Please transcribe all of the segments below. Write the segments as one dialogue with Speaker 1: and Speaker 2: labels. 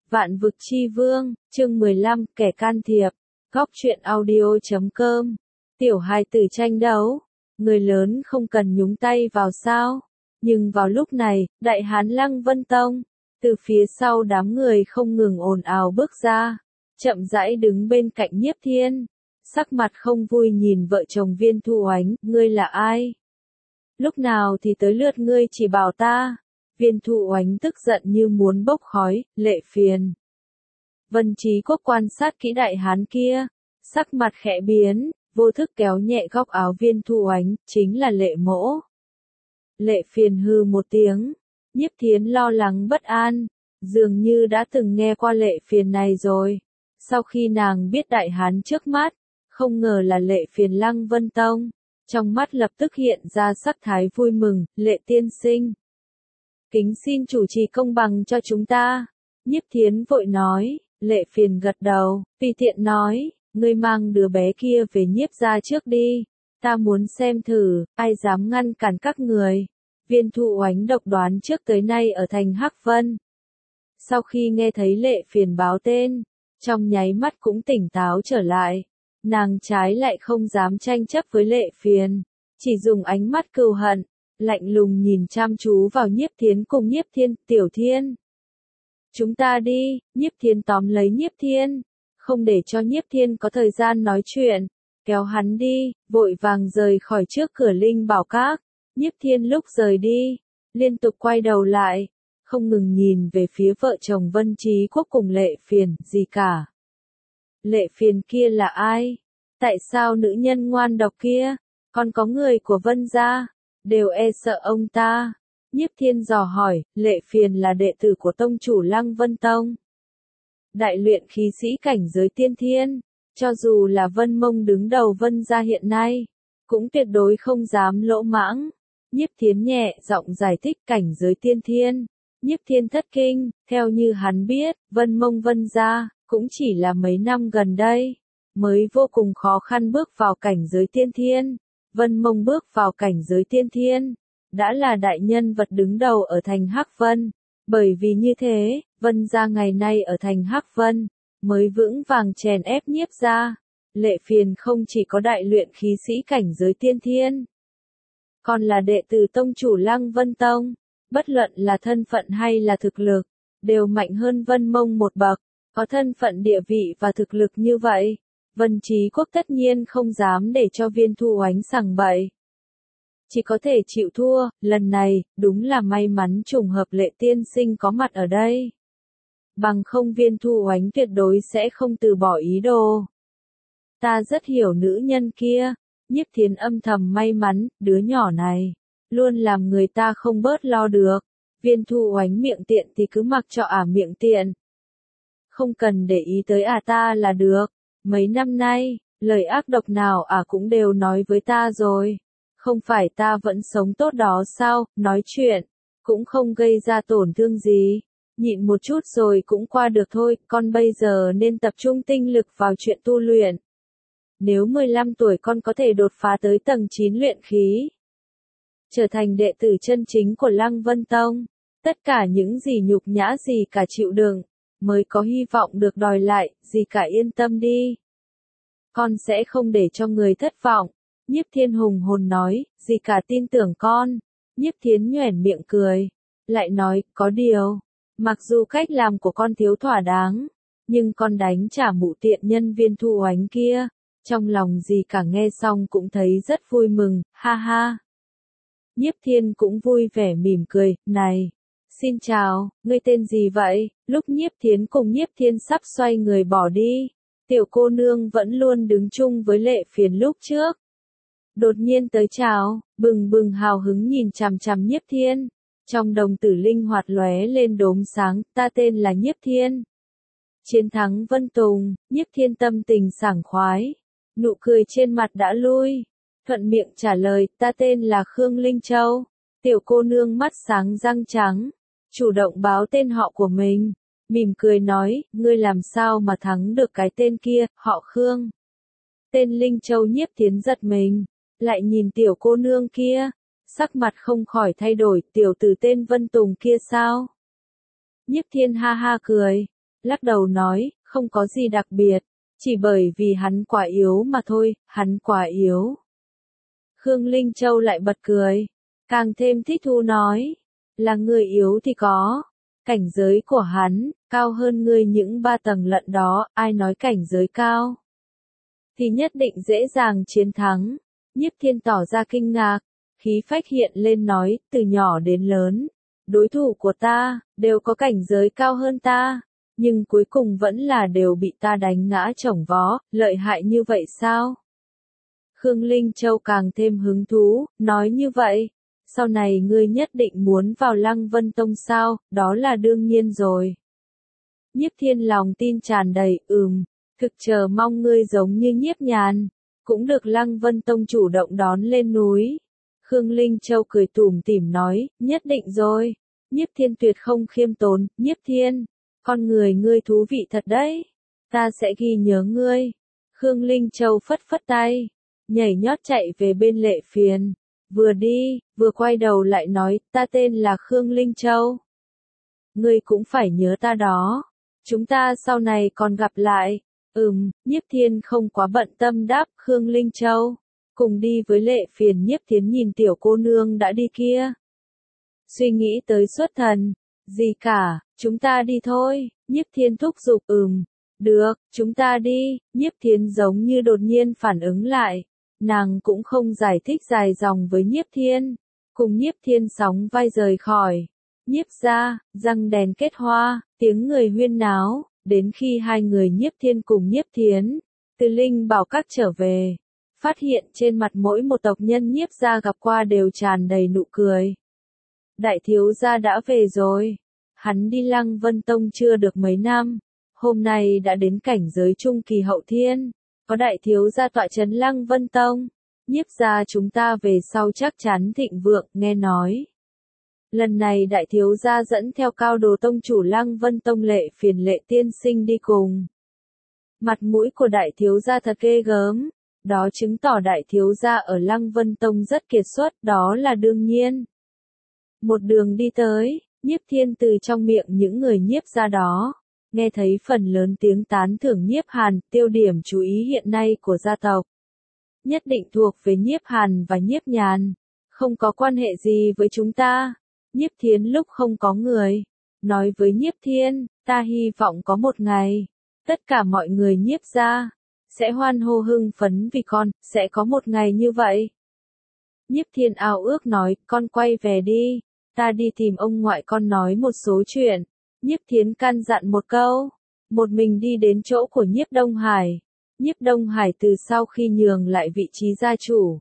Speaker 1: Vạn vực chi vương, chương 15, kẻ can thiệp. Góc truyện audio.com. Tiểu hài tử tranh đấu, người lớn không cần nhúng tay vào sao? Nhưng vào lúc này, Đại Hán Lăng Vân Tông, từ phía sau đám người không ngừng ồn ào bước ra, chậm rãi đứng bên cạnh Nhiếp Thiên, sắc mặt không vui nhìn vợ chồng Viên Thu Oánh, ngươi là ai? Lúc nào thì tới lượt ngươi chỉ bảo ta? Viên Thu Oánh tức giận như muốn bốc khói, Lệ Phiền. Vân Trí Quốc quan sát kỹ Đại Hán kia, sắc mặt khẽ biến, vô thức kéo nhẹ góc áo Viên Thu Oánh, chính là Lệ Mỗ. Lệ Phiền hừ một tiếng, Nhiếp Thiến lo lắng bất an, dường như đã từng nghe qua Lệ Phiền này rồi. Sau khi nàng biết Đại Hán trước mắt, không ngờ là Lệ Phiền Lăng Vân Tông, trong mắt lập tức hiện ra sắc thái vui mừng, Lệ tiên sinh. Kính xin chủ trì công bằng cho chúng ta. Nhiếp Thiến vội nói, Lệ Phiền gật đầu, tùy tiện nói, ngươi mang đứa bé kia về Nhiếp gia trước đi, ta muốn xem thử, ai dám ngăn cản các người. Viên Thu Oánh độc đoán trước tới nay ở thành Hắc Vân. Sau khi nghe thấy Lệ Phiền báo tên, trong nháy mắt cũng tỉnh táo trở lại, nàng trái lại không dám tranh chấp với Lệ Phiền, chỉ dùng ánh mắt cừu hận, lạnh lùng nhìn chăm chú vào Nhiếp Thiến cùng Nhiếp Thiên, Tiểu Thiên. Chúng ta đi, Nhiếp Thiên tóm lấy Nhiếp Thiên, không để cho Nhiếp Thiên có thời gian nói chuyện, kéo hắn đi, vội vàng rời khỏi trước cửa Linh Bảo Các. Nhiếp Thiên lúc rời đi, liên tục quay đầu lại, không ngừng nhìn về phía vợ chồng Vân Trí Quốc cùng Lệ Phiền, gì cả. Lệ Phiền kia là ai? Tại sao nữ nhân ngoan độc kia, còn có người của Vân gia, đều e sợ ông ta? Nhiếp Thiên dò hỏi, Lệ Phiền là đệ tử của tông chủ Lăng Vân Tông. Đại luyện khí sĩ cảnh giới tiên thiên, cho dù là Vân Mông đứng đầu Vân gia hiện nay, cũng tuyệt đối không dám lỗ mãng. Nhiếp Thiến nhẹ giọng giải thích cảnh giới tiên thiên. Nhiếp Thiên thất kinh, theo như hắn biết, Vân Mông Vân gia, cũng chỉ là mấy năm gần đây, mới vô cùng khó khăn bước vào cảnh giới tiên thiên. Vân Mông bước vào cảnh giới tiên thiên, đã là đại nhân vật đứng đầu ở thành Hắc Vân. Bởi vì như thế, Vân gia ngày nay ở thành Hắc Vân, mới vững vàng chèn ép Nhiếp gia. Lệ Phiền không chỉ có đại luyện khí sĩ cảnh giới tiên thiên, còn là đệ tử tông chủ Lăng Vân Tông, bất luận là thân phận hay là thực lực, đều mạnh hơn Vân Mông một bậc, có thân phận địa vị và thực lực như vậy. Vân Trí Quốc tất nhiên không dám để cho Viên Thu Oánh sằng bậy. Chỉ có thể chịu thua, lần này, đúng là may mắn trùng hợp Lệ tiên sinh có mặt ở đây. Bằng không Viên Thu Oánh tuyệt đối sẽ không từ bỏ ý đồ. Ta rất hiểu nữ nhân kia. Nhiếp Thiến âm thầm may mắn, đứa nhỏ này, luôn làm người ta không bớt lo được. Viên Thu Oánh miệng tiện thì cứ mặc cho miệng tiện. Không cần để ý tới ta là được. Mấy năm nay, lời ác độc nào cũng đều nói với ta rồi. Không phải ta vẫn sống tốt đó sao, nói chuyện, cũng không gây ra tổn thương gì. Nhịn một chút rồi cũng qua được thôi, con bây giờ nên tập trung tinh lực vào chuyện tu luyện. Nếu 15 tuổi con có thể đột phá tới tầng 9 luyện khí, trở thành đệ tử chân chính của Lăng Vân Tông, tất cả những gì nhục nhã gì cả chịu đựng, mới có hy vọng được đòi lại, gì cả yên tâm đi. Con sẽ không để cho người thất vọng. Nhiếp Thiên hùng hồn nói, gì cả tin tưởng con. Nhiếp Thiến nhoẻn miệng cười, lại nói, có điều, mặc dù cách làm của con thiếu thỏa đáng, nhưng con đánh trả mụ tiện nhân Viên Thu Oánh kia. Trong lòng gì cả nghe xong cũng thấy rất vui mừng, ha ha. Nhiếp Thiên cũng vui vẻ mỉm cười, này, xin chào, ngươi tên gì vậy? Lúc Nhiếp Thiến cùng Nhiếp Thiên sắp xoay người bỏ đi, tiểu cô nương vẫn luôn đứng chung với Lệ Phiền lúc trước. Đột nhiên tới chào, bừng bừng hào hứng nhìn chằm chằm Nhiếp Thiên, trong đồng tử linh hoạt lóe lên đốm sáng, ta tên là Nhiếp Thiên. Chiến thắng Vân Tùng, Nhiếp Thiên tâm tình sảng khoái. Nụ cười trên mặt đã lui, thuận miệng trả lời, ta tên là Khương Linh Châu. Tiểu cô nương mắt sáng răng trắng, chủ động báo tên họ của mình, mỉm cười nói, ngươi làm sao mà thắng được cái tên kia, họ Khương. Tên Linh Châu. Nhiếp Thiến giật mình, lại nhìn tiểu cô nương kia, sắc mặt không khỏi thay đổi, tiểu tử tên Vân Tùng kia sao? Nhiếp Thiên ha ha cười, lắc đầu nói, không có gì đặc biệt, chỉ bởi vì hắn quá yếu mà thôi, hắn quá yếu. Khương Linh Châu lại bật cười, càng thêm thích thú nói, là người yếu thì có, cảnh giới của hắn, cao hơn ngươi những 3 tầng lận đó, ai nói cảnh giới cao, thì nhất định dễ dàng chiến thắng. Nhiếp Thiên tỏ ra kinh ngạc, khí phách hiện lên nói, từ nhỏ đến lớn, đối thủ của ta, đều có cảnh giới cao hơn ta, nhưng cuối cùng vẫn là đều bị ta đánh ngã chổng vó, lợi hại như vậy sao? Khương Linh Châu càng thêm hứng thú, nói như vậy, sau này ngươi nhất định muốn vào Lăng Vân Tông sao, đó là đương nhiên rồi. Nhiếp Thiên lòng tin tràn đầy, thực chờ mong ngươi giống như Nhiếp Nhàn, cũng được Lăng Vân Tông chủ động đón lên núi. Khương Linh Châu cười tủm tỉm nói, nhất định rồi. Nhiếp Thiên tuyệt không khiêm tốn, Nhiếp Thiên, con người ngươi thú vị thật đấy, ta sẽ ghi nhớ ngươi. Khương Linh Châu phất phất tay, nhảy nhót chạy về bên Lệ Phiền, vừa đi, vừa quay đầu lại nói, ta tên là Khương Linh Châu. Ngươi cũng phải nhớ ta đó, chúng ta sau này còn gặp lại. Nhiếp Thiên không quá bận tâm đáp Khương Linh Châu, cùng đi với Lệ Phiền. Nhiếp Thiến nhìn tiểu cô nương đã đi kia, suy nghĩ tới xuất thần, gì cả, chúng ta đi thôi. Nhiếp Thiên thúc giục, được, chúng ta đi. Nhiếp Thiến giống như đột nhiên phản ứng lại, nàng cũng không giải thích dài dòng với Nhiếp Thiên, cùng Nhiếp Thiên sóng vai rời khỏi. Nhiếp gia, răng đèn kết hoa, tiếng người huyên náo, đến khi hai người Nhiếp Thiên cùng Nhiếp Thiến từ Linh Bảo Các trở về, phát hiện trên mặt mỗi một tộc nhân Nhiếp gia gặp qua đều tràn đầy nụ cười. Đại thiếu gia đã về rồi, hắn đi Lăng Vân Tông chưa được mấy năm, hôm nay đã đến cảnh giới trung kỳ hậu thiên, có đại thiếu gia tọa trấn Lăng Vân Tông, Nhiếp gia chúng ta về sau chắc chắn thịnh vượng. Nghe nói lần này đại thiếu gia dẫn theo Cao Đồ tông chủ Lăng Vân Tông Lệ Phiền Lệ tiên sinh đi cùng. Mặt mũi của đại thiếu gia thật ghê gớm, đó chứng tỏ đại thiếu gia ở Lăng Vân Tông rất kiệt xuất, đó là đương nhiên. Một đường đi tới, Nhiếp Thiên từ trong miệng những người Nhiếp gia đó, nghe thấy phần lớn tiếng tán thưởng Nhiếp Hàn, tiêu điểm chú ý hiện nay của gia tộc. Nhất định thuộc về Nhiếp Hàn và Nhiếp Nhàn, không có quan hệ gì với chúng ta. Nhiếp Thiến lúc không có người, nói với Nhiếp Thiên, ta hy vọng có một ngày, tất cả mọi người Nhiếp gia sẽ hoan hô hưng phấn vì con, sẽ có một ngày như vậy. Nhiếp Thiên ao ước nói, con quay về đi, ta đi tìm ông ngoại con nói một số chuyện. Nhiếp Thiến căn dặn một câu, một mình đi đến chỗ của Nhiếp Đông Hải. Nhiếp Đông Hải từ sau khi nhường lại vị trí gia chủ,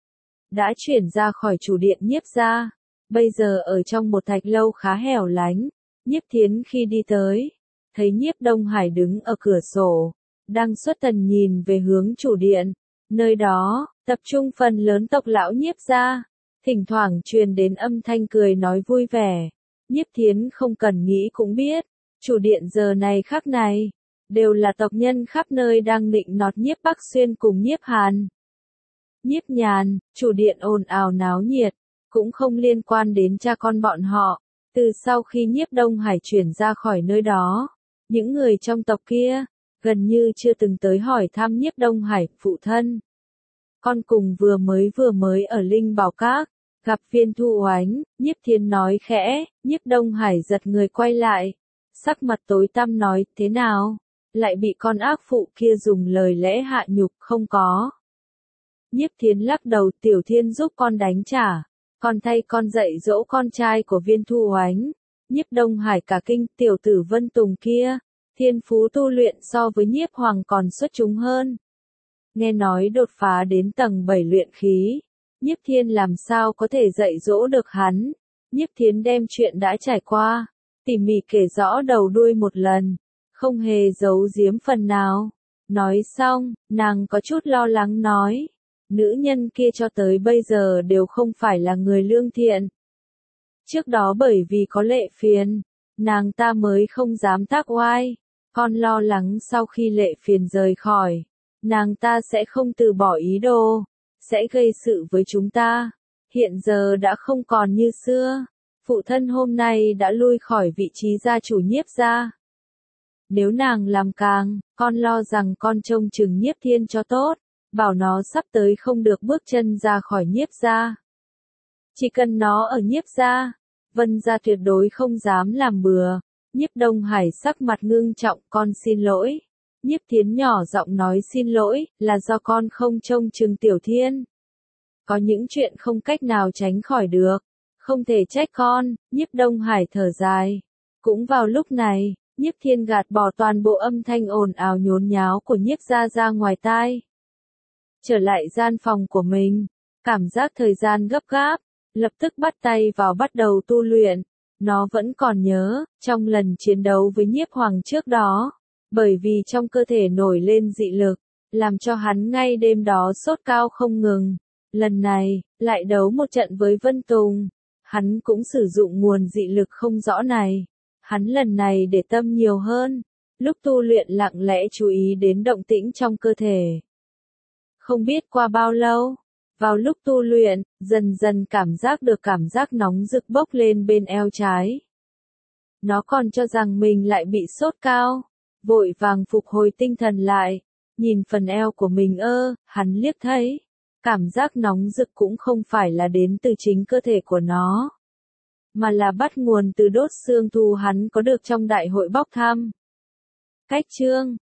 Speaker 1: đã chuyển ra khỏi chủ điện Nhiếp gia, bây giờ ở trong một thạch lâu khá hẻo lánh. Nhiếp Thiến khi đi tới, thấy Nhiếp Đông Hải đứng ở cửa sổ, đang xuất thần nhìn về hướng chủ điện, nơi đó tập trung phần lớn tộc lão Nhiếp gia, thỉnh thoảng truyền đến âm thanh cười nói vui vẻ. Nhiếp Thiến không cần nghĩ cũng biết, chủ điện giờ này khắc này, đều là tộc nhân khắp nơi đang nịnh nọt Nhiếp Bắc Xuyên cùng Nhiếp Hàn. Nhiếp Nhàn, chủ điện ồn ào náo nhiệt, cũng không liên quan đến cha con bọn họ. Từ sau khi Nhiếp Đông Hải chuyển ra khỏi nơi đó, những người trong tộc kia, gần như chưa từng tới hỏi thăm Nhiếp Đông Hải, phụ thân. Con cùng vừa mới ở Linh Bảo Các, gặp Viên Thu Oánh. Nhiếp Thiên nói khẽ. Nhiếp Đông Hải giật người quay lại, sắc mặt tối tăm nói, thế nào? Lại bị con ác phụ kia dùng lời lẽ hạ nhục. Không có. Nhiếp Thiên lắc đầu, Tiểu Thiên giúp con đánh trả, con thay con dạy dỗ con trai của Viên Thu Oánh. Nhiếp Đông Hải cả kinh, tiểu tử Vân Tùng kia, thiên phú tu luyện so với Nhiếp Hoàng còn xuất chúng hơn. Nghe nói đột phá đến tầng 7 luyện khí, Nhiếp Thiên làm sao có thể dạy dỗ được hắn. Nhiếp Thiến đem chuyện đã trải qua, tỉ mỉ kể rõ đầu đuôi một lần, không hề giấu giếm phần nào. Nói xong, nàng có chút lo lắng nói, nữ nhân kia cho tới bây giờ đều không phải là người lương thiện. Trước đó bởi vì có Lệ Phiền, nàng ta mới không dám tác oai, con lo lắng sau khi Lệ Phiền rời khỏi, nàng ta sẽ không từ bỏ ý đồ, sẽ gây sự với chúng ta. Hiện giờ đã không còn như xưa, phụ thân hôm nay đã lui khỏi vị trí gia chủ Nhiếp gia. Nếu nàng làm càng, con lo rằng con trông chừng Nhiếp Thiên cho tốt, bảo nó sắp tới không được bước chân ra khỏi Nhiếp gia. Chỉ cần nó ở Nhiếp gia, Vân gia tuyệt đối không dám làm bừa. Nhiếp Đông Hải sắc mặt ngưng trọng, con xin lỗi. Nhiếp Thiến nhỏ giọng nói xin lỗi, là do con không trông chừng Tiểu Thiên. Có những chuyện không cách nào tránh khỏi được, không thể trách con. Nhiếp Đông Hải thở dài. Cũng vào lúc này, Nhiếp Thiên gạt bỏ toàn bộ âm thanh ồn ào nhốn nháo của Nhiếp gia ra ngoài tai. Trở lại gian phòng của mình, cảm giác thời gian gấp gáp, lập tức bắt tay vào bắt đầu tu luyện. Nó vẫn còn nhớ, trong lần chiến đấu với Nhiếp Hoàng trước đó, bởi vì trong cơ thể nổi lên dị lực, làm cho hắn ngay đêm đó sốt cao không ngừng. Lần này, lại đấu một trận với Vân Tùng, hắn cũng sử dụng nguồn dị lực không rõ này. Hắn lần này để tâm nhiều hơn, lúc tu luyện lặng lẽ chú ý đến động tĩnh trong cơ thể. Không biết qua bao lâu, vào lúc tu luyện, dần dần cảm giác được cảm giác nóng rực bốc lên bên eo trái. Nó còn cho rằng mình lại bị sốt cao, vội vàng phục hồi tinh thần lại, nhìn phần eo của mình hắn liếc thấy, cảm giác nóng rực cũng không phải là đến từ chính cơ thể của nó, mà là bắt nguồn từ đốt xương thù hắn có được trong đại hội bốc thăm. Cách chương